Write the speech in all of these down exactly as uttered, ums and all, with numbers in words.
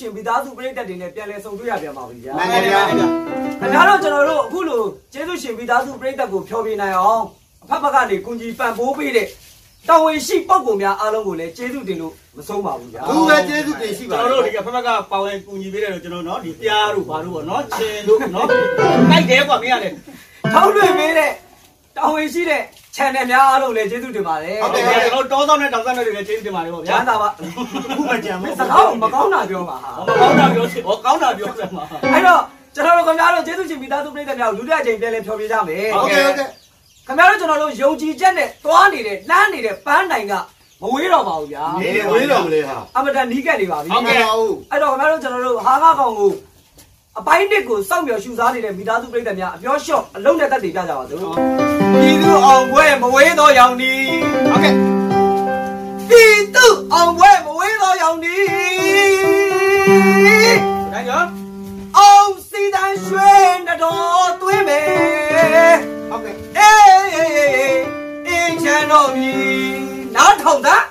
ရှင်မိသားစုပရိသတ်တွေနဲ့ပြန်လည်ဆုံတွေ့ရပြန်ပါပြီဗျာမှန်ပါဗျာခင်ဗျာဒါတော့ကျွန်တော်တို့အခုလိုကျေးဇူးရှင်မိသားစုပရိသတ်ကိုဖျော်ပြနိုင်အောင်အဖက်ဖက်ကနေကုညီပံ့ပိုးပေးတဲ့တော်ဝင်ရှိပုံပုံများအားလုံးကိုလည်းကျေးဇူးတင်လို့မဆုံးပါဘူးဗျာသူလည်းကျေးဇူးတင်ရှိပါကျွန်တော်တို့ဒီကဖက်ဖက်ကပါဝင်ကုညီပေးတယ်လို့ကျွန်တော်နော်ဒီပြားတို့ဘာတို့ပေါ့နော်ချင်းတို့နော်တိုက်တယ်ကွာမင်းရတယ်ထောက်လွှင့်ပေးတဲ့တော်ဝင်ရှိတဲ့ channel များအားလုံးလည်းကျေးဇူးတင်ပါတယ်ဟုတ်ကဲ့ကျွန်တော်တောင်းဆောင်တဲ့တောင်းဆောင်တွေလည်းကျေးဇူးတင်ပါတယ်ပေါ့ဗျာကျမ်းသာပါအခုမှကြံမစကားမကောင်းတာပြောပါဟာမကောင်းတာပြောဟောကောင်းတာပြောတယ်မှာအဲ့တော့ကျွန်တော်တို့ခင်ဗျားတို့ကျေးဇူးရှင်မိသားစုပရိသတ်များကိုလူတစ်ချိန်ပြန်လဲဖျော်ပြကြမယ်ဟုတ်ကဲ့ဟုတ်ကဲ့ခင်ဗျားတို့ကျွန်တော်တို့ယုံကြည်ချက်နဲ့သွားနေတဲ့လှမ်းနေတဲ့ပန်းတိုင်ကမဝေးတော့ပါဘူးဗျာနေဝေးတော့မလဲဟာအမတန်နီးကပ်နေပါပြီဟုတ်ကဲ့ဟုတ်အဲ့တော့ခင်ဗျားတို့ကျွန်တော်တို့ဟာကားကောင်ကိုအပိုင်းတစ်ကိုစောင့်မျှော်ရှူစားနေတဲ့မိသားစုပရိသတ်များအပြောလျှော့အလုံးနဲ့တက်တည်ပြကြပါစို့ပြည်သူအောင်ပွဲမဝေးသောရောင်ဒီဟုတ်ကဲ့ပြည်သူအောင်ပွဲမဝေးသောရောင်ဒီဒါကြောင့်အောင်စီတန်ရွှေတတော်သွေးမယ်ဟုတ်ကဲ့အေးအေးချမ်းတော်မြည်နားထောင်သား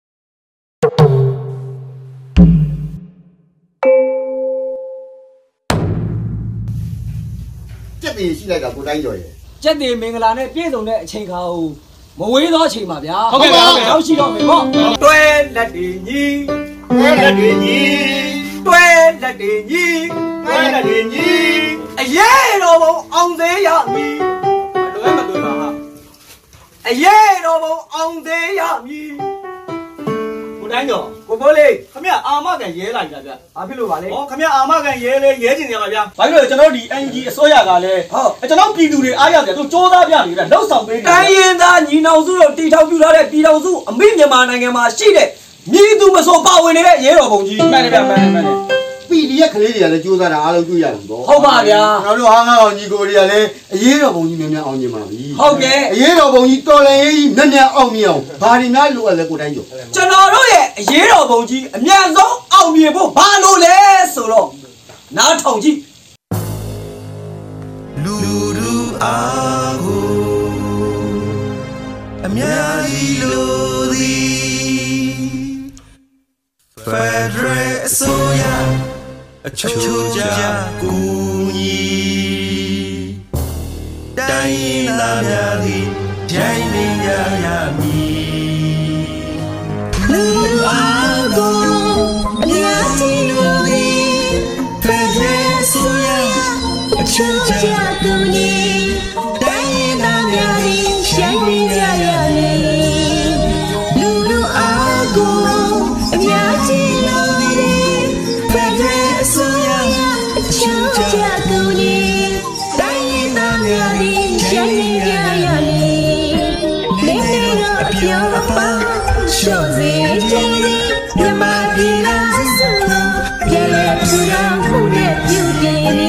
ကြက်တည်ရှိလိုက်တာကိုတိုင်းကျော်ရဲ့ကျက်တည်မင်္ဂလာနဲ့ပြည့်စုံတဲ့အချိန်ခါကိုမဝေးသောအချိန်ပါဗျာဟုတ်ကဲ့ဟုတ်ကဲ့ရောက်ရှိတော့မယ်ပေါ့တွဲလက်တွေညီတွဲလက်တွေညီတွဲလက်တွေညီတွဲလက်တွေညီအရေးတော်ဘုံအောင်သေးရမည်မလွဲမသွေပါဟာအရေးတော်ဘုံအောင်သေးရမည်ကိုတိုင်းကျော်ကိုဖိုးလေးခမရအာမကန်ရဲလိုက်တာဗျဘာဖြစ်လို့ပါလဲဟောခမရအာမကန်ရဲလေရဲကျင်ကြပါဗျဘာလို့လဲကျွန်တော်ဒီ N G အစိုးရကလည်းဟုတ်ကျွန်တော်ပြည်သူတွေအားရတယ်သူစ조사ပြနေတာလှုပ်ဆောင်ပေးနေတိုင်းရင်သားညီနောင်စုတို့တီထောင်ပြထားတဲ့ပြည်တော်စုအမိမြန်မာနိုင်ငံမှာရှိတဲ့မြည်သူမဆိုပါဝင်နေတဲ့ရဲတော်ဘုံကြီးမှန်တယ်ဗျမှန်တယ်မှန်တယ်ပီဒီရဲ့ကလေးတွေကလည်းစူးစမ်းတာအားလုံးတွေ့ရပြီပေါ့ဟုတ်ပါဗျာကျွန်တော်တို့ဟာငါအောင်ညီကိုတွေကလည်းအရေးတော်ဘုံကြီးများများအောင်မြင်ပါပြီဟုတ်ကဲ့အရေးတော်ဘုံကြီးတော်လည်းကြီးများများအောင်မြင်အောင်ဘာတွေများလိုအပ်လဲကိုတိုင်းကျော်ကျွန်တော်တို့ရဲ့အရေးတော်ဘုံကြီးအမြန်ဆုံးအောင်မြင်ဖို့ဘာလို့လဲဆိုတော့နားထောင်ကြည့်လူလူအားကိုအများကြီးလို့သည် Federal အစိုးရအချို့ကြကူညီတိုင်းရင်းသားများသည်ဂျိုင်းနေကြရမည်လူလူအားကိုအများကြီးလို့သည် Federal အစိုးရအချို့ကြကူညီတိုင်းရင်းသားများသည်ဂျိုင်းနေကြရမည်လူလူအားကိုအများကြီးလို့သည် Federal အစိုးရအချို့ကြကူညီတိုင်းရင်းသားများသည်ဂျိုင်းနေကြရမည်နေနေတော့အပြောပါရှော့စေချင်သည်မြမပြည်လားဆိုလို့ပြေလေထူထောင်မှုနဲ့ပြုပြင်နေ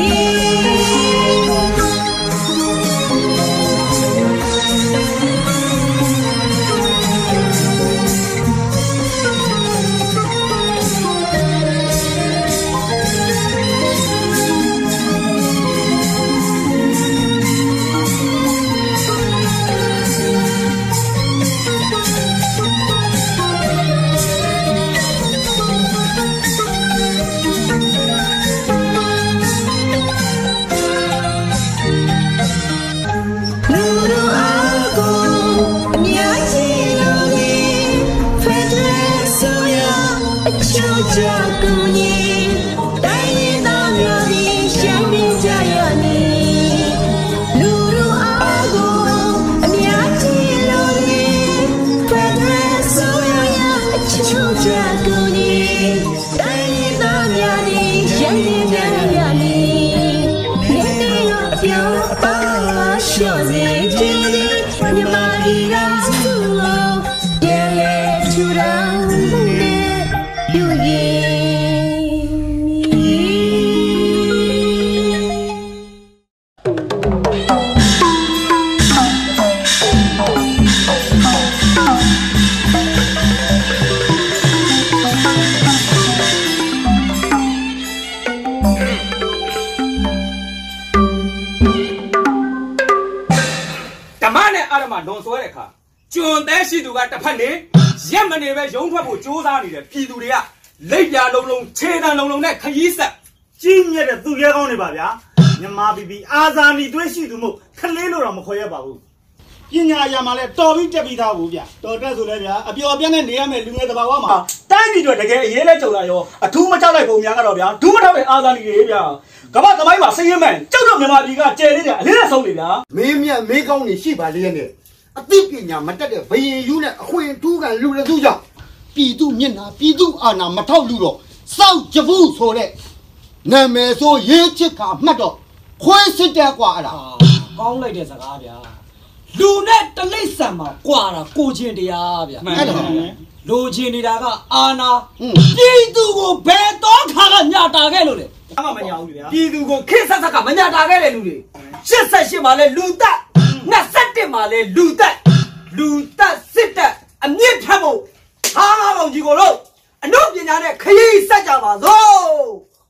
ကျွန်တဲရှိသူကတစ်ဖက်နေရက်မနေပဲရုံးထွက်ဖို့စ조사နေတဲ့ပြည်သူတွေကလိပ်ပြာလုံးလုံးခြေတံလုံးလုံးနဲ့ခရီးဆက်ကြီးမြတ်တဲ့သူရဲကောင်းနေပါဗျာမြမပီပီအာဇာနည်တွေးရှိသူမို့ခလေးလို့တော့မခေါ်ရပါဘူးပညာအရာမှာလဲတော်ပြီးတက်ပြီးသားဘူးဗျတော်တက်ဆိုလဲဗျာအပျော်ပြက်နဲ့နေရမယ်လူငယ်တဘာဝမှာတိုင်းပြည်တွေတကယ်အရေးလဲကြုံလာရောအထူးမကြောက်လိုက်ပုံများကတော့ဗျာဒူးမထောက်တဲ့အာဇာနည်တွေဗျာကမ္ဘာသမိုင်းမှာစည်ရမှန်ကြောက်တော့မြန်မာပြည်ကကျယ်နေတယ်အလေးနဲ့ဆုံးနေဗျာမင်းမြတ်မင်းကောင်းနေရှိပါလေနဲ့အသိပညာမတက်တဲ့ဘယင်ယူနဲ့အခွင့်ထူးကန်လူတွေသူကြောင့်ပြည်သူမျက်နှာပြည်သူအာဏာမထောက်လူတော့စောက်ကြဘူးဆိုတဲ့နာမည်ဆိုရေးချစ်ခါမှတ်တော့ခွေးစစ်တဲ့ကွာအဲ့ဒါကောင်းလိုက်တဲ့စကားဗျာလူနဲ့တလိမ့်ဆန်မှာကွာတာကိုချင်းတရားဗျာအဲ့ဒါလူချင်းနေတာကအာနာပြည်သူကိုဘယ်တော့ခါကညတာခဲ့လို့လဲအမှမညာဘူးဗျာပြည်သူကိုခေတ်ဆက်ဆက်ကမညတာခဲ့တဲ့လူတွေရှစ်ဆက်ရှစ်မှာလဲလူတက်နှစ်ဆက်တစ်မှာလဲလူတက်လူတက်စစ်တက်အမြင့်ဖြတ်ဖို့ဟာငါးကောင်ကြီးကိုလို့အနုပညာနဲ့ခရီးဆက်ကြပါစို့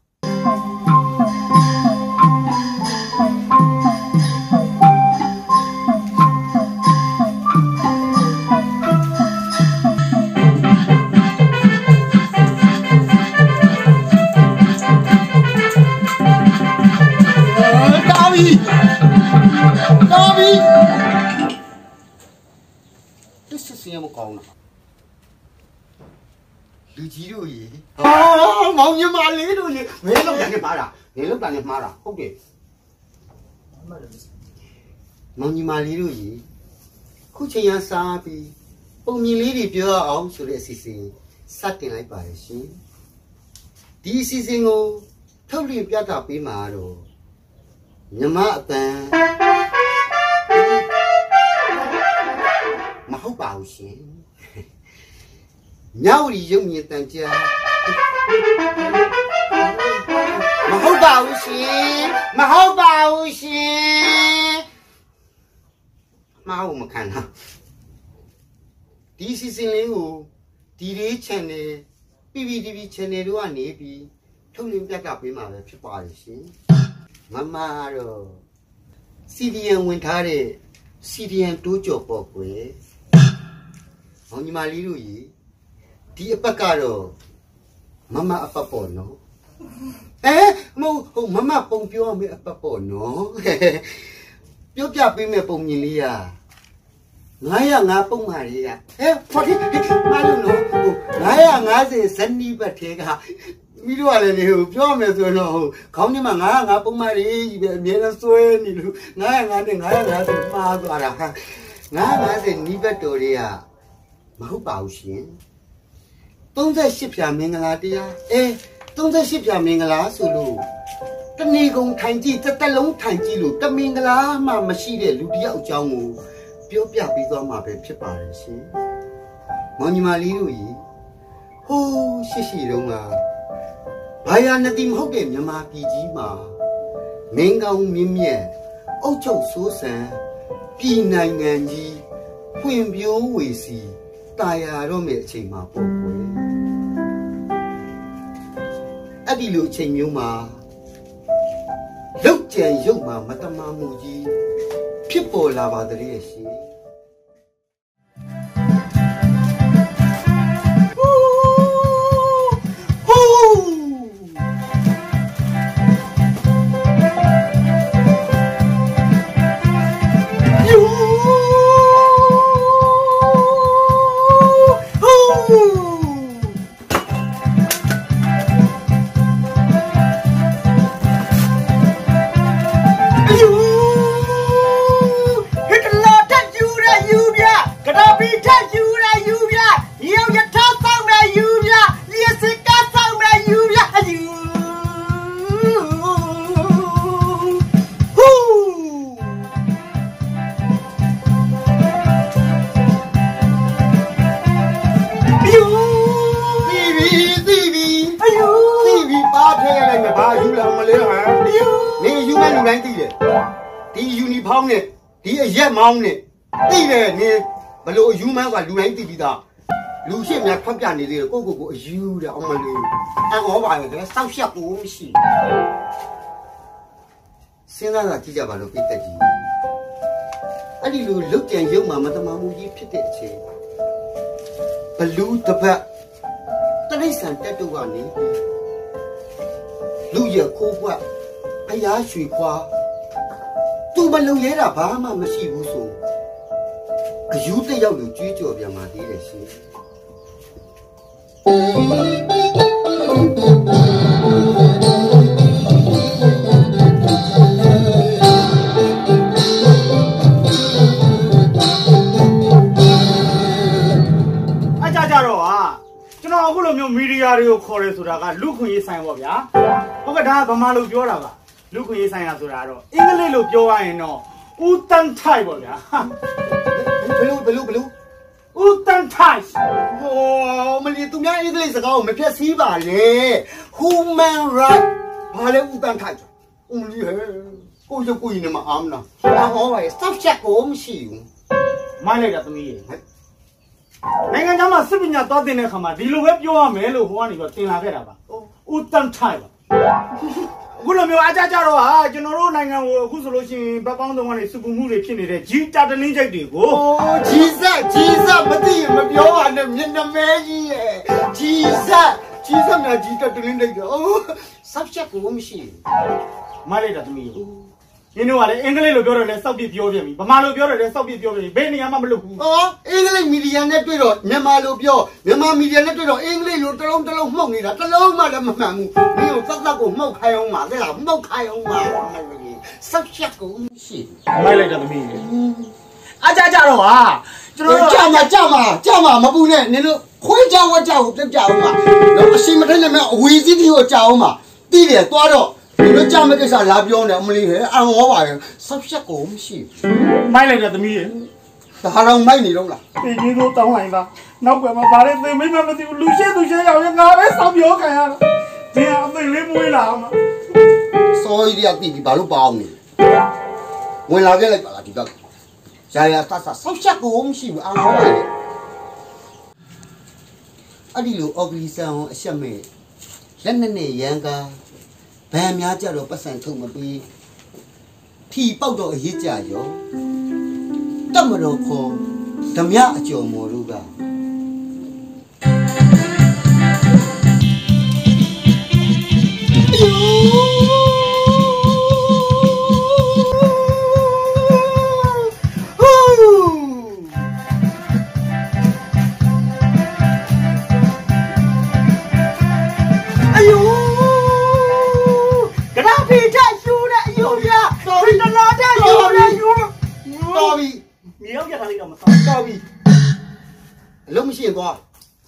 တာဘီတာဘီတစ်စစင်းမကောင်းလားလူကြီးတို့ရေဟာမောင်ညီမလေးတို့ရေမင်းလောက်တယ်မှားတာမင်းလောက်တယ်မှားတာဟုတ်တယ်မောင်ညီမလေးတို့ရေခုချိန်ရစားပြီးပုံမြင်လေးတွေပြောအောင်ဆိုတဲ့အစီအစဉ်စတင်လိုက်ပါရဲ့ရှင်ဒီအစီအစဉ်ကိုထုတ်လွှင့်ပြသပေးမှာတော့မြမအပန်းမဟုတ်ပါဘူးရှင်ညဝရီရုပ်မြင်တန်ကြားမဟုတ်ပါဘူးရှင်မဟုတ်ပါဘူးရှင်မဟုတ်မခံလားဒီစီစဉ်လေးကိုဒီလေး channel ပီပီတီဗီ channel တို့ကနေပြီးထုတ်လွှင့်ပြသပေးမှာပဲဖြစ်ပါတယ်ရှင်မမတော့ စီ ဒီ အမ် ဝင်ထားတဲ့ စီ ဒီ အမ် တိုးကြော်ပေါ့ကွယ်။မောင်ညီမလေးတို့ကြီးဒီအပတ်ကတော့မမအပတ်ပေါ့နော်။အဲမဟုတ်ဟိုမမပုံပြောရမယ့်အပတ်ပေါ့နော်။ပြောပြပေးမယ့်ပုံမြင်လေးอ่ะငါးရာငါးပုံမာလေးอ่ะဟဲ့ဖော်ဒီမလို့နော်ဟိုငါးရာငါးဆယ်ဇနီးပတ်ထဲကမိတို့ကလည်းလေဟိုပြောမယ်ဆိုတော့ဟိုခေါင်းထဲမှာငါးငါးပုံမှန်လေးကြီးပဲအမြဲတမ်းဆွဲနေလို့ငါးငါးနဲ့ငါးငါးဆိုမှားသွားတာဟာငါးငါးဆိုနီးဘက်တော်တွေကမဟုတ်ပါဘူးရှင်သုံးရှစ်ဖြာမင်္ဂလာတရားအဲသုံးရှစ်ဖြာမင်္ဂလာဆိုလို့တဏီကုံထိုင်ကြည့်တစ်သက်လုံးထိုင်ကြည့်လို့တမင်္ဂလာမှမရှိတဲ့လူတယောက်အကြောင်းကိုပြောပြပြီးသွားမှာပဲဖြစ်ပါတယ်ရှင်မောင်ညီမလေးတို့ကြီးဟိုးရှိရှိတုန်းကဘာယာနတိမဟုတ်တဲ့မြန်မာပြည်ကြီးမှာမင်းကောင်းမြင့်မြတ်အုတ်ချုပ်စိုးစံပြည်နိုင်ငံကြီးဖွံ့ဖြိုးဝေစီတာယာတော့မဲ့အချိန်မှာပေါ့ကွယ်အဲ့ဒီလိုအချိန်မျိုးမှာလောက်ကျန်ရုပ်မှာမတမာမှုကြီးဖြစ်ပေါ်လာပါတည်းရှင်ဒီအရက်မောင်းနဲ့သိတယ်နင်ဘလို့အယူမှန်းကလူတိုင်းသိပြီးသားလူရှိများဖတ်ပြနေလေကိုကိုကိုအယူတဲ့အောင်မလေးအဟောပါလေစောက်ရှက်ကိုမရှိစဉ်းစားတာကြည့်ကြပါလို့ပြည့်တက်ကြီးအဲ့ဒီလိုလုတ်ကြံရုံမှာမတမမှုကြီးဖြစ်တဲ့အချိန်ဘလူးတစ်ပတ်တတိဆန်တက်တူကနေလူရခိုးပွက်အရာရွှေခွာသူမလုံရဲတာဘာမှမရှိဘူးဆိုအယူတယောက်လူကြွေးကြော်ပြန်มาသေးတယ်ရှင်အခုလိုမျိုးမီဒီယာတွေကိုခေါ်ရဲဆိုတာကလူခွင့်ရေးဆိုင်ပေါ့ဗျာဟုတ်ကဲ့ဒါကဗမာလိုပြောတာပါလူခွင့်ရေးဆိုင်ရဆိုတာတော့အင်္ဂလိပ်လိုပြောရရင်တော့ဦးတန်းထိုက်ပေါ့ဗျာဘလူးဘလူးဘလူးဦးတန်းထိုက်ဟိုမလီသူများအင်္ဂလိပ်စကားကိုမဖြတ်စည်းပါနဲ့ human right ဘာလဲဦးတန်းထိုက်ဦးမလီဟဲကိုရုပ်ကိုရင်မအားမလားဟာဟောပါ subject ကိုမရှိဘူးမိုင်းလိုက်တာသမီးရေနိုင်ငံခြားမှာစစ်ပညာသွားတင်တဲ့ခါမှာဒီလိုပဲပြောရမယ်လို့ဟိုကနေတော့တင်လာခဲ့တာပါဦးတန်းထိုက်ပါအခုလိုမျိုးအကြကြတော့ဟာကျွန်တော်တို့နိုင်ငံကိုအခုဆိုလို့ရှိရင်ဘက်ပေါင်းသုံးကနေစုပူမှုတွေဖြစ်နေတဲ့ဂျီတာတလင်းချိတ်တွေကိုဂျီဆက်ဂျီဆက်မသိမပြောရနဲ့မျက်နှာမဲကြီးရဲ့ဂျီဆက်ဂျီဆက်များဂျီတာတလင်းချိတ်တော့ subject ကိုမရှိဘူးမလိုက်တာသမီးရင်းတို့ကလည်းအင်္ဂလိပ်လိုပြောတော့လည်းစောက်ပြပြောပြန်ပြီဗမာလိုပြောတော့လည်းစောက်ပြပြောပြန်ပြီဘယ်နေရာမှမလုပ်ဘူးဟောအင်္ဂလိပ်မီဒီယာနဲ့တွေ့တော့မြန်မာလိုပြောမြန်မာမီဒီယာနဲ့တွေ့တော့အင်္ဂလိပ်လိုတစ်လုံးတစ်လုံးမှုတ်နေတာတစ်လုံးမှလည်းမမှန်ဘူးမင်းတို့သတ်သတ်ကိုမှုတ်ခိုင်းအောင်ပါတဲ့လားမှုတ်ခိုင်းအောင်ပါဆက်ချက်ကိုရှိမိုက်လိုက်တာသမီးအကြကြတော့ဟာကျွန်တော်ကြာမှာကြာမှာကြာမှာမပူနဲ့နင်တို့ခွေးကြောင်ဝက်ကြောင်ကိုပြတ်ကြအောင်ပါတော့အရှိမထိုင်နဲ့အဝီစီးတီကိုကြာအောင်ပါတီးတယ်သွားတော့ဒီလိုကြာမဲ့ကိစ္စလာပြောနေအမလေးဟဲ့အံဟောပါရဲ့ဆက်ချက်ကိုမရှိဘူးမိုက်လိုက်တဲ့သမီးရေဒါတော့မိုက်နေတော့လားဒီကြီးကိုတောင်းလိုက်တာနောက်ကွယ်မှာဗါတဲ့သိမိမမသိဘူးလူရှိသူရှိရောက်ရင်ငါပဲစောက်ပြောခံရတာဒီအသိလေးမွေးလာမှာစောရီရတိဒီဘာလို့ပေါင်းနေဝင်လာခဲ့လိုက်ပါလားဒီဘက်ရာရာတဆဆက်ချက်ကိုမရှိဘူးအံဟောပါရဲ့အဲ့ဒီလိုအော်ဂလီဆန်ကိုအချက်မဲ့လက်နဲ့နဲ့ရန်ကားဗန်များကြတော့ပတ်စံထုတ်မပြီးထီပေါက်တော့အရေးကြရောတတ်မတော်ခေါ်ဓမြအကျော်မော်တို့ကလုံးမရှိရင်သွား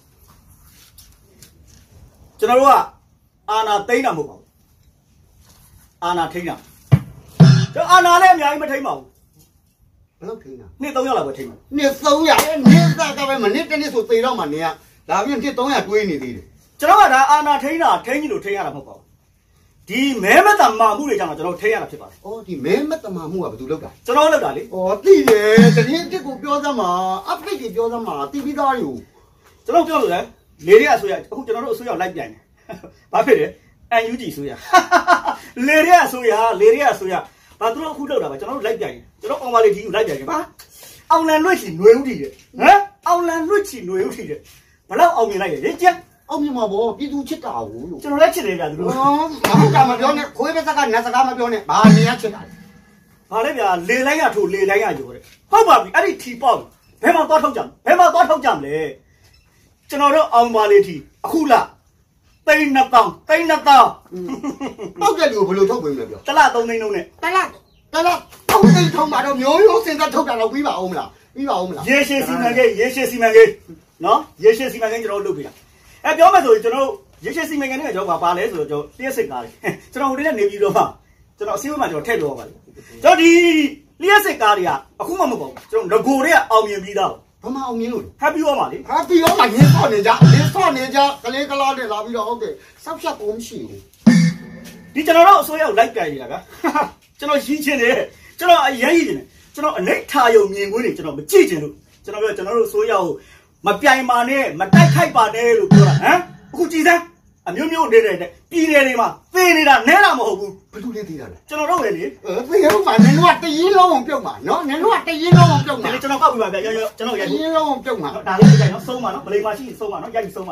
ကျွန်တော်တို့ကအာနာသိမ့်တာမဟုတ်ပါဘူးအာနာထိန်းတာကျွန်တော်အာနာလည်းအများကြီးမထိန်းပါဘူးဘယ်လောက်ထိန်းတာနှစ်သုံးရာလောက်ပဲထိန်းပါနှစ်သုံးရာနှစ်သားကပဲမနစ်တနေ့ဆိုသေတော့မှနေရလာပြီးနှစ်သုံးရာတွေးနေသေးတယ်ကျွန်တော်ကဒါအာနာထိန်းတာထိန်းကြီးလို့ထိန်းရတာမဟုတ်ပါဘူးဒီမဲမတမာမှုတွေကြောင့်ကျွန်တော်ထိန်းရတာဖြစ်ပါတယ်။အော်ဒီမဲမတမာမှုကဘယ်သူလုပ်တာကျွန်တော်လုပ်တာလေ။အော်သိတယ်တရင်တစ်ကိုပြောသမှာ update တွေပြောသမှာတီးပြီးသားတွေကိုကျွန်တော်ပြောလို့လေလေတွေအဆိုရအခုကျွန်တော်တို့အဆိုရလိုက်ပြန်တယ်။ဘာဖြစ်လဲ အန် ယူ ဂျီ ဆိုရလေတွေအဆိုရလေတွေအဆိုရဘာသူတို့အခုလောက်တာပါကျွန်တော်တို့လိုက်ပြန်တယ်ကျွန်တော်အောင်ပါလေဒီကိုလိုက်ပြန်တယ်ပါအောင်လန်လွတ်ချီຫນွေဦးတည်တယ်ဟမ်အောင်လန်လွတ်ချီຫນွေဦးတည်တယ်ဘလောက်အောင်မြင်လိုက်ရရင်ကြက်အောင်မြင်မှာပေါ့ပြည်သူချစ်တာဘူးလို့ကျွန်တော်လည်းချစ်တယ်ဗျာသူတို့ဟောဘာမှမပြောနဲ့ခွေးပဲစကားနတ်စကားမပြောနဲ့ဘာနေရချစ်တာလဲဘာလဲဗျာလေလိုက်ရထိုးလေလိုက်ရယူတယ်ဟုတ်ပါပြီအဲ့ဒီထီပေါက်ဘယ်မှာသွားထုတ်ကြမလဲဘယ်မှာသွားထုတ်ကြမလဲကျွန်တော်တို့အောင်ပါလေထီအခုလားသိန်းနှစ်တောင်းသိန်းနှစ်တောင်းပောက်တဲ့လူကိုဘယ်လိုထုတ်ပေးမလဲပြောတလားသုံးသိန်းလုံးနဲ့တလားတလားသုံးသိန်းထုံးမှာတော့မျိုးရိုးစင်သက်ထုတ်တာတော့ပြီးပါအောင်မလားပြီးပါအောင်မလားရေရှည်စီမံကိန်းရေရှည်စီမံကိန်းနော်ရေရှည်စီမံကိန်းကျွန်တော်လုပ်ပေးတာအဲပြောမယ်ဆိုရင်ကျွန်တော်ရေရှည်စီမံကိန်းတွေကကျွန်တော်ပါလဲဆိုတော့ကျွန်တော်လျှက်စစ်ကားတယ်ကျွန်တော်ဟိုတည်းကနေပြီးတော့မှကျွန်တော်အစည်းအဝေးမှာကျွန်တော်ထည့်ပြောပါလိမ့်ကျွန်တော်ဒီလျှက်စစ်ကားတွေကအခုမှမပေါ့ကျွန်တော်ငကိုတွေကအောင်မြင်ပြီးသားဘာမှအောင်မြင်လို့ happy ရောပါလေ happy ရောမှာရင်းဆော့နေကြရင်းဆော့နေကြကလေးကလားနဲ့လာပြီးတော့ဟုတ်တယ်ဆောက်ဖြတ်ကုန်မရှိဘူးဒီကျွန်တော်တို့အစိုးရကိုလိုက်ပြန်နေတာကကျွန်တော်ရင်းချင်းတယ်ကျွန်တော်အရင်ရင်းနေတယ်ကျွန်တော်အနိဋ္ဌာယုံမြင်ကွင်းတွေကျွန်တော်မကြည့်ချင်လို့ကျွန်တော်ပြောကျွန်တော်တို့အစိုးရကိုမပြိုင်ပါနဲ့မတိုက်ခိုက်ပါနဲ့လို့ပြောတာဟမ်အခုကြည်စမ်းအမျိုးမျိုးနေတဲ့ပြည်နယ်တွေမှာသေနေတာနဲတာမဟုတ်ဘူးဘယ်သူလဲသေတာလဲကျွန်တော်တို့လေလေအဲသေရုံမှာနင်တို့ကတရင်လုံးအောင်ပြုတ်မှာနော်နင်တို့ကတရင်လုံးအောင်ပြုတ်မှာကျွန်တော်ကောက်ပြပါဗျာရောရောကျွန်တော်ရိုက်တရင်လုံးအောင်ပြုတ်မှာဒါလေးကြိုက်နော်ဆုံးပါနော်ဗလိမာရှိဆုံးပါနော်ရိုက်ဆုံးပါနော်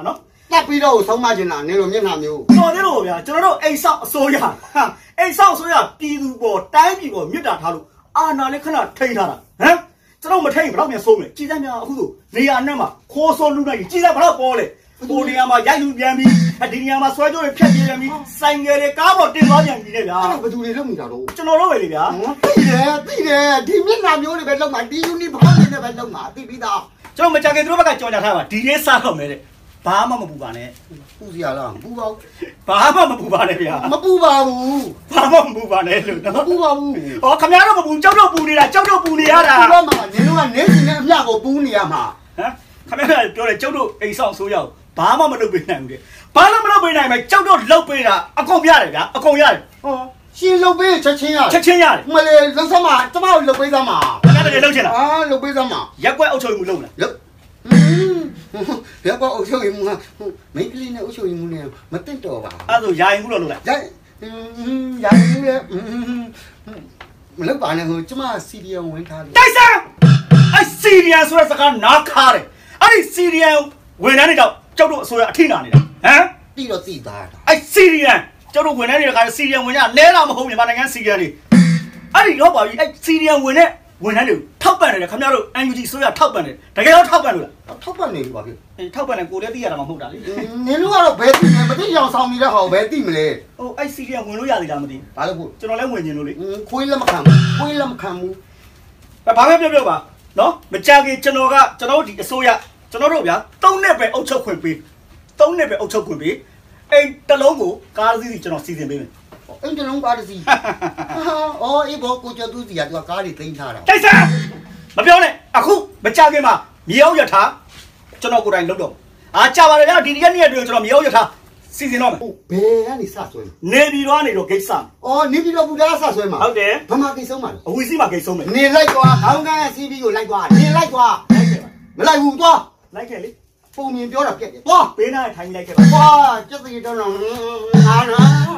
တပ်ပြီးတော့ဆုံးမကျင်တာနေလို့မျက်နှာမျိုးတော်သေးလို့ဗျာကျွန်တော်တို့အိမ်ဆောက်အစိုးရဟာအိမ်ဆောက်အစိုးရပြည်သူပေါ်တိုင်းပြည်ပေါ်မြစ်တာထားလို့အာဏာလေးခဏထိန်းထားတာဟမ်ကျွန်တော်မထိန်းဘယ်တော့မှဆုံးမယ်ကြည်စမ်းများအခုဆိုနေရာနဲ့မှာခိုးဆိုးလူနိုင်ကြည်စမ်းဘယ်တော့ပေါ်လဲဟိုနေရာမှာရိုက်လူပြန်ပြီးဒီနေရာမှာဆွဲကြိုးတွေဖြတ်ပြန်ပြီးဆိုင်ငယ်တွေကားပေါ်တင်သွားပြန်ပြီလေဗျာအဲ့ဘယ်သူတွေလုပ်နေတာတော့ကျွန်တော်တို့ပဲလေဗျာသိတယ်သိတယ်ဒီမျက်နှာမျိုးတွေပဲလုပ်မှာဒီယူနီဖောင်းတွေနဲ့ပဲလုပ်မှာသိပြီးသားကျွန်တော်မကြခင်သူတို့ဘက်ကကြော်ညာထားပါဒီနေ့စားတော့မယ်တဲ့ဘာမှမပူပါနဲ့ပူစရာလားပူပါဘူးဘာမှမပူပါနဲ့ဗျာမပူပါဘူးဘာမှမပူပါနဲ့လို့မနော်ပူပါဘူးဟောခမရတော့မပူကြောက်တော့ပူနေတာကြောက်တော့ပူနေရတာပူတော့မှာနင်တို့ကနေစီနဲ့အမြကိုပူနေရမှာဟမ်ခမရပြောတယ်ကြောက်တော့အိမ်ဆောင်ဆိုးရအောင်ဘာမှမလုပ်ပေးနိုင်ဘူးတဲ့ဘာလို့မလုပ်ပေးနိုင်မလဲကြောက်တော့လှုပ်ပေးတာအကုန်ရတယ်ဗျာအကုန်ရတယ်ဟောရှင်လုပ်ပေးချက်ချင်းရချက်ချင်းရတယ်မလေးလုံးစမ်းမှာကျမတို့လုပ်ပေးစမ်းမှာခမရတကယ်လုပ်ချင်လားအာလုပ်ပေးစမ်းမှာရက်ကွက်အုပ်ချုပ်မှုလုပ်လားလုပ်ရပါအုပ်ချုပ်ရင်မမိန်းကလေးနဲ့အုပ်ချုပ်ရင်မနဲ့မတက်တော့ပါအဲ့ဒါဆိုယာရင်မှုတော့လုပ်လိုက်ရိုက်ရိုက်ဘူးလေမလုပ်ပါနဲ့ဟိုကျမစီဒီယံဝင်ထားလို့တိုက်စမ်းအဲ့စီရီယန်ဆိုတဲ့စကားနားခါတယ်အဲ့ဒီစီရီယန်ဝန်ထမ်းတွေတော့ကြောက်တော့အစိုးရအထိနာနေတာဟမ်တိတော့တိသားတာအဲ့စီရီယန်ကျောက်တို့ဝင်နေတဲ့ခါစီရီယန်ဝင်ကြနဲလာမဟုတ်မြန်မာနိုင်ငံစီရီယန်တွေအဲ့ဒီတော့ပါပြီအဲ့စီရီယန်ဝင်တဲ့ဝန်ထမ်းတွေထောက်ပံ့တယ်ခင်ဗျားတို့ အန် ယူ ဂျီ ဆိုရထောက်ပံ့တယ်တကယ်တော့ထောက်ပံ့လို့လားထောက်ပတ်နေပြီပါဗျအေးထောက်ပံ့တယ်ကိုလည်းသိရတာမှမဟုတ်တာလေနင်တို့ကတော့ဘယ်တိလဲမတိရောင်ဆောင်နေတဲ့ဟောဘယ်တိမလဲဟိုအဲ့စီရီယန်ဝင်လို့ရသေးလားမသိဘာလို့ဖို့ကျွန်တော်လည်းဝင်ကျင်လို့လေခွေးလက်မခံဘူးခွေးလက်မခံဘူးဘာပဲပြောပြောပါနော်မကြခင်ကျွန်တော်ကကျွန်တော်တို့ဒီအစိုးရကျွန်တော်တို့ဗျာသုံးနှစ်ပဲအုပ်ချုပ်ခွင့်ပေးသုံးနှစ်ပဲအုပ်ချုပ်ခွင့်ပေးအိမ်တစ်လုံးကိုကားစီးစီကျွန်တော်စီစဉ်ပေးမယ်အင်းတလုံးပါတစီအော်အေးဘောကိုကျော်သူစီကသူကကားတွေသိမ်းထားတာတိုက်စမ်းမပြောနဲ့အခုမကြခင်မှာမြေအောင်ရထားကျွန်တော်ကိုယ်တိုင်လုပ်တော့အာကြပါလေဗျာဒီရက်နေ့အတွင်းကျွန်တော်မြေအောင်ရထားစီစဉ်တော့မယ်ဘယ်ကနေစဆွဲနေပြီးတော့နေတော့ဂိတ်ဆောင်အော်နေပြီးတော့ဘူဒါစဆွဲမှာဟုတ်တယ်ဗမာကိစ္စမှာအဝီစီမှာဂိတ်ဆုံးမယ်နေလိုက်သွားခေါင်းကန်းစီးပြီးကိုလိုက်သွားနေလိုက်သွားမလိုက်ဘူးသွားလိုက်ခဲ့လေပုံမြင်ပြောတာပြက်တယ်သွားပေးနာထိုင်လိုက်ခဲ့ပါ哇，这是一种哪呢？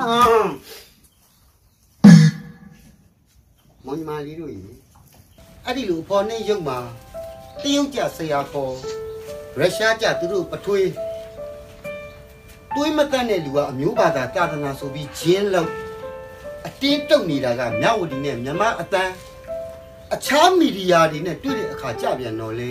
မောင်ညီမလေးတို့ကြီးအဲ့ဒီလိုပေါ်နေရုပ်မှာတရုတ်ကြဆရာခေါ်ရုရှားကြသူတို့ပထွေးတွေးမတတ်တဲ့လူကအမျိုးဘာသာတာသနာဆိုပြီးဂျင်းလုံးအတင်းတုတ်နေတာကမြဝတီနဲ့မြန်မာအတန်းအခြားမီဒီယာတွေနဲ့တွေ့တဲ့အခါကြပြန်တော့လေ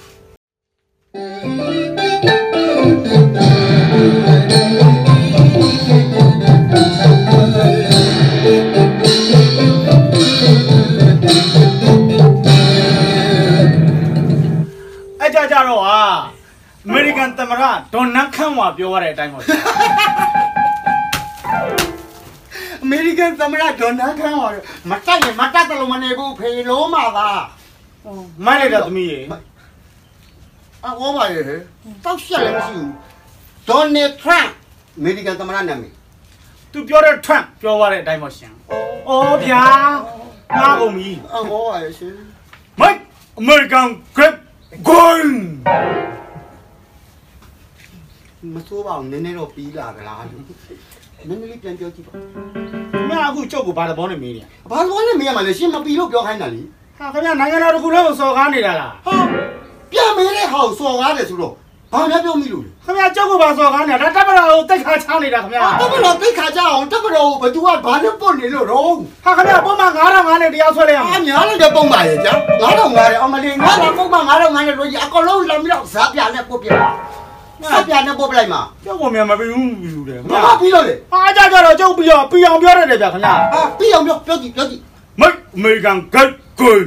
အဲ့ကြကြတော့ဟာအမေရိကန်သမ္မတဒေါ်နန်ခန့်ဝါပြောရတဲ့အတိုင်းပါအမေရိကန်သမ္မတဒေါ်နယ်ထရန့်ကမတိုက်ရင်မတက်တယ်လို့မနေဘူးဖေလုံးပါသားမိုက်လိုက်တာသမီးရေအော်ပါရဲ့တောက်ရှက်လည်းမရှိဘူးဒေါ်နယ်ထရန့်အမေရိကန်သမ္မတနာမည်သူပြောတဲ့ Trump ပြောရတဲ့အတိုင်းပါရှင်။အော်ဗျာငါကုန်ပြီအော်ပါရဲ့ရှင်။မိုက်အမေရိကန် Great Gun မဆိုးပါဘူးနည်းနည်းတော့ပြီးလာကြလားလို့နည်းနည်းလေးပြန်ပြောကြည့်ပါ။မင်းအခုကျုပ်ကိုဘာတဘောနဲ့မေးနေရဘာလို့လဲမင်းရမလဲရှင်မပြီးလို့ပြောခိုင်းတာလေ။ဟာခင်ဗျာနိုင်ငံတော်တစ်ခုလုံးကိုစော်ကားနေတာလားဟာပြန်မေးတဲ့ဟောက်စော်ကားတယ်ဆိုတော့ဘာများပြောမိလို့လဲ။ခင်ဗျာကျုပ်ကိုဘာစော်ကားနေတာဒါတပ်မတော်ကိုတိတ်ခါချနေတာခင်ဗျာတပတော်တိတ်ခါကြအောင်တပတော်ဘသူကဘာနဲ့ပုတ်နေလို့တော့။ဟာခင်ဗျာပုံမှန်ငါးထောင်ငါးနဲ့တရားဆွဲလိုက်ရမှာအများလည်းပဲပုံပါရဲ့ကြာငါးတော့ငါးတယ်အမလေးငါးတော့ပုံပါငါးတော့ငါးနဲ့လို့ကြီးအကောင်လုံးလမ်းပြီးတော့ဇာပြနဲ့ပုတ်ပြဇာပြနဲ့ပုတ်ပလိုက်မှာ။ကျုပ်ကမြန်မပြီးဘူးဘူးတယ်ခင်ဘာဗျာပြီးလို့လဲ။ဟာကြကြတော့ကျုပ်ပြီးအောင်ပြီးအောင်ပြောရတယ်ဗျာခင်ဗျာဟာပြီးအောင်ပြောပြောကြည့်ပြောကြည့်။မိုက်အမေရိကန် Great Gun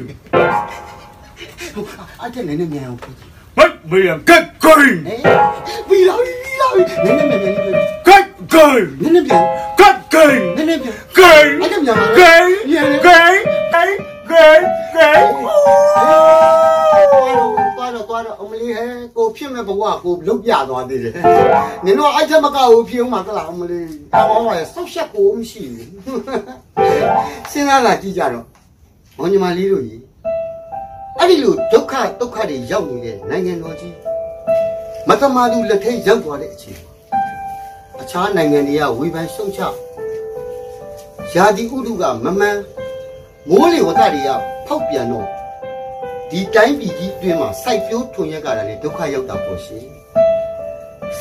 အဲ့ဒါနည်းနည်းမြန်အောင်ပြောကြည့်မိုက်အမေရိကန် Great Gun ဟေးပြီးတော့ပြီးတော့နည်းနည်းမြန်မြန်ပြော Great Gun နည်းနည်းပြန် Great Gun နည်းနည်းပြန် Gun အဲ့ဒါမြန်ပါ Gun Gun Gun Gun သွားတော့သွားတော့အမလေးဟဲကိုဖြစ်မဲ့ဘဝကိုလုတ်ပြသွားသေးတယ်နင်တို့အဲ့ထက်မကဘူးဖြစ်ဦးမှာသလားအမလေးအောင်းပါရဲ့ဆောက်ရှက်ကိုမရှိဘူးစဉ်းစားလာကြည့်ကြတော့မောင်ညီမလေးတို့ကြီးအဲ့ဒီလိုဒုက္ခဒုက္ခတွေရောက်နေတဲ့နိုင်ငံတော်ကြီးမတမာသူလက်ထဲရောက်သွားတဲ့အချိန်အခြားနိုင်ငံတွေကဝေဖန်ရှုံချယာဒီဥဒုကမမှန်မိုးလေဝသတွေကဖောက်ပြန်တော့ဒီတိုင်းပြည်ကြီးအတွင်းမှာစိုက်ပျိုးထွန်ရက်ကြတာလေဒုက္ခရောက်တာပေါ့ရှင်စ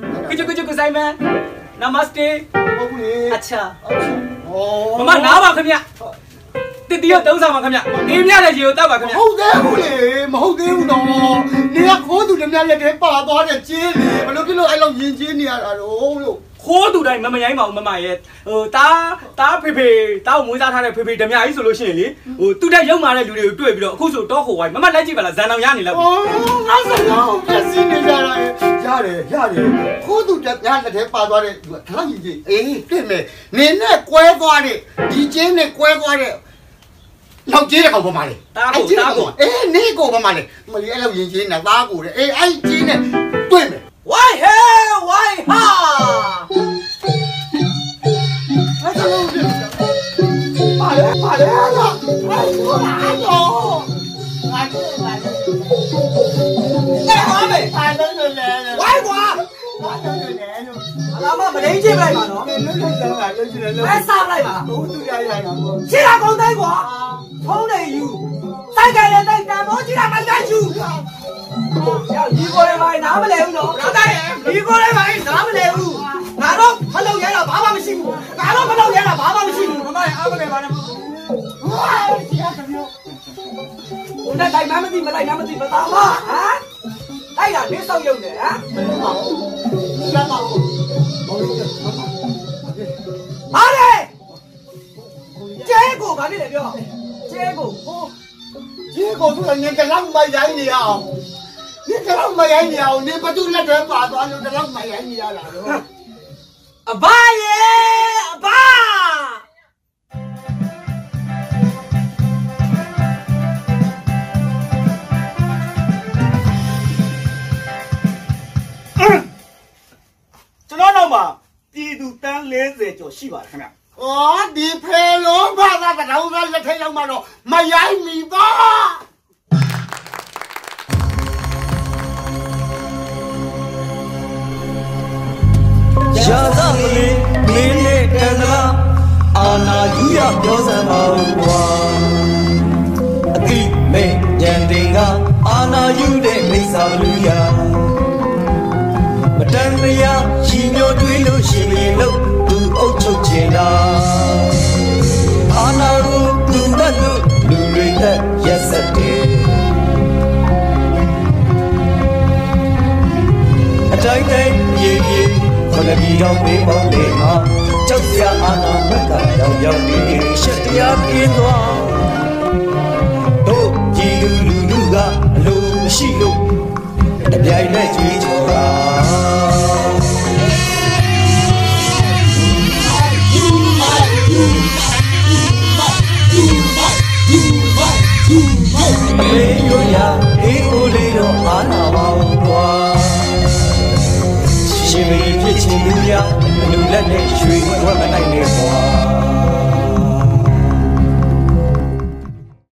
Kuchu kuchu kusaiman. Namaste. ဟုတ်ဘူးလေ Acha. ဩ Mama na ba khamya. Titiyo tau sa ma khamya. Ni mya le ji ko tat ba မ khamya. ဟုတ်သေးဘူးလေမဟုတ်သေးဘူးတော့နေကခိုးသူလည်းများလက်ထဲပါသွားတယ်ကျင်းလေဘယ်လိုဖြစ်လို့အဲ့လိုယဉ်ကျေးနေရတာတော့လို့ခိုးသူတိုင်းမမရိုင်းပါဘူးမမရဲ့ဟိုတားတားဖေဖေတားကိုမွေးစားထားတဲ့ဖေဖေဓမြကြီးဆိုလို့ရှိရင်လေဟိုသူတက်ရုံမာတဲ့လူတွေကိုတွေ့ပြီးတော့အခုဆိုတော့ခိုးဝိုင်းမမလိုက်ကြည့်ပါလားဇန်အောင်ရနေလောက်ဩငါစကားကိုပြစီနေကြတာရတယ်ရတယ်ခိုးသူလည်းများလက်ထဲပါသွားတဲ့သူကခလောက်ယဉ်ကျေးအေးတွေ့မယ်နေနဲ့ကွဲသွားတဲ့ဒီကျင်းနဲ့ကွဲသွားတဲ့နောက်ကျင်းတဲ့ကောင်ပေါ်မှာလေအေးနေကိုပေါ်မှာလေမလီအဲ့လိုယဉ်ကျေးနေတာသားကိုလေအေးအဲ့ကျင်းနဲ့တွေ့မယ်ဝိုင်းဟဲဝိုင်းဟာအဲ့ဒါလို့ပါလေပါလေအဲ့ဒါအဲ့ဒါအဲ့တော့ငါတို့ငါတို့အဲ့ဟာမေအားလုံးလည်းလည်းဝိုင်းကွာအားလုံးလည်းလည်းလို့အလားမမရင်းကြည့်လိုက်ပါနော်လုံးလုံးလုံးကလုံးချင်တယ်လုံးအဲစားလိုက်ပါဘုသူရရရပေါ့ရှင်းတာကုန်တိုင်းကွာဖုံးနေယူစိုက်ကလည်းတိုက်တန်မိုးကြီးတာမတိုက်ယူရောက်ဒီကိုလည်းမိုင်းနားမလဲဘူးနော်ဟုတ်တယ်ဒီကိုလည်းမိုင်းနားမလဲဘူးငါတော့မလုပ်ရတာဘာမှမရှိဘူးငါတော့မလုပ်ရတာဘာမှမရှိဘူးမမအားမလဲပါနဲ့ဟာတရားကမျိုးဦးနဲ့တိုင်မမသိမလိုက်မသိမသားမဟမ်တိုက်တာနေဆောက်ရုံနဲ့ဟမ်ရပါဘူးဘောလုံးကဟာလေကျဲကိုဘာဖြစ်လဲပြောကျဲကိုဟိုဒီကိုသူကငင်ကလောက်မရိုင်းနေအောင်ဒီကလောက်မရိုင်းနေအောင်နေဘသူလက်တွေပါသွားလို့တလောက်မရိုင်းနေရတာတော့အဘရေအဘကျွန်တော်တော့မှာပြည်သူတန်း40ကျော်ရှိပါတယ်ခင်ဗျဩဒီဖေလုံးဘာသာတောင်းစားလက်ထိတ်လောက်မှတော့မရိုင်းမီပါရာဇမလေးမင်းနဲ့တန်သာအာနာယူရပြောစမ်းပါကွာအတိမေညံတင်ကအာနာယူတဲ့မိစ္ဆာလူရမတန်တရားရှင်မျိုးတွေးလို့ရှင်မင်းလို့သူအုပ်ချုပ်ချင်တာအာနာကိုသူတတ်လို့လူတွေသက်ရက်ဆက်တယ်အတိုင်းတိုင်းရေရေခဏပြီးတော့မေးမောင်းနေမှာကြောက်ရအာနာမကရောက်ရောက်နေရှက်တရားပြင်းသွားတို့ကြည်လူလူလူကအလိုမရှိလို့တပြိုင်နဲ့ကြွေးကြော်တာမေးရရအေးကိုလေးတော့အာနာပါဘူးကွာရှင်မင်းဖြစ်ချင်လူရလူလက်နဲ့ရွှေဝက်မနိုင်နဲ့ကွာ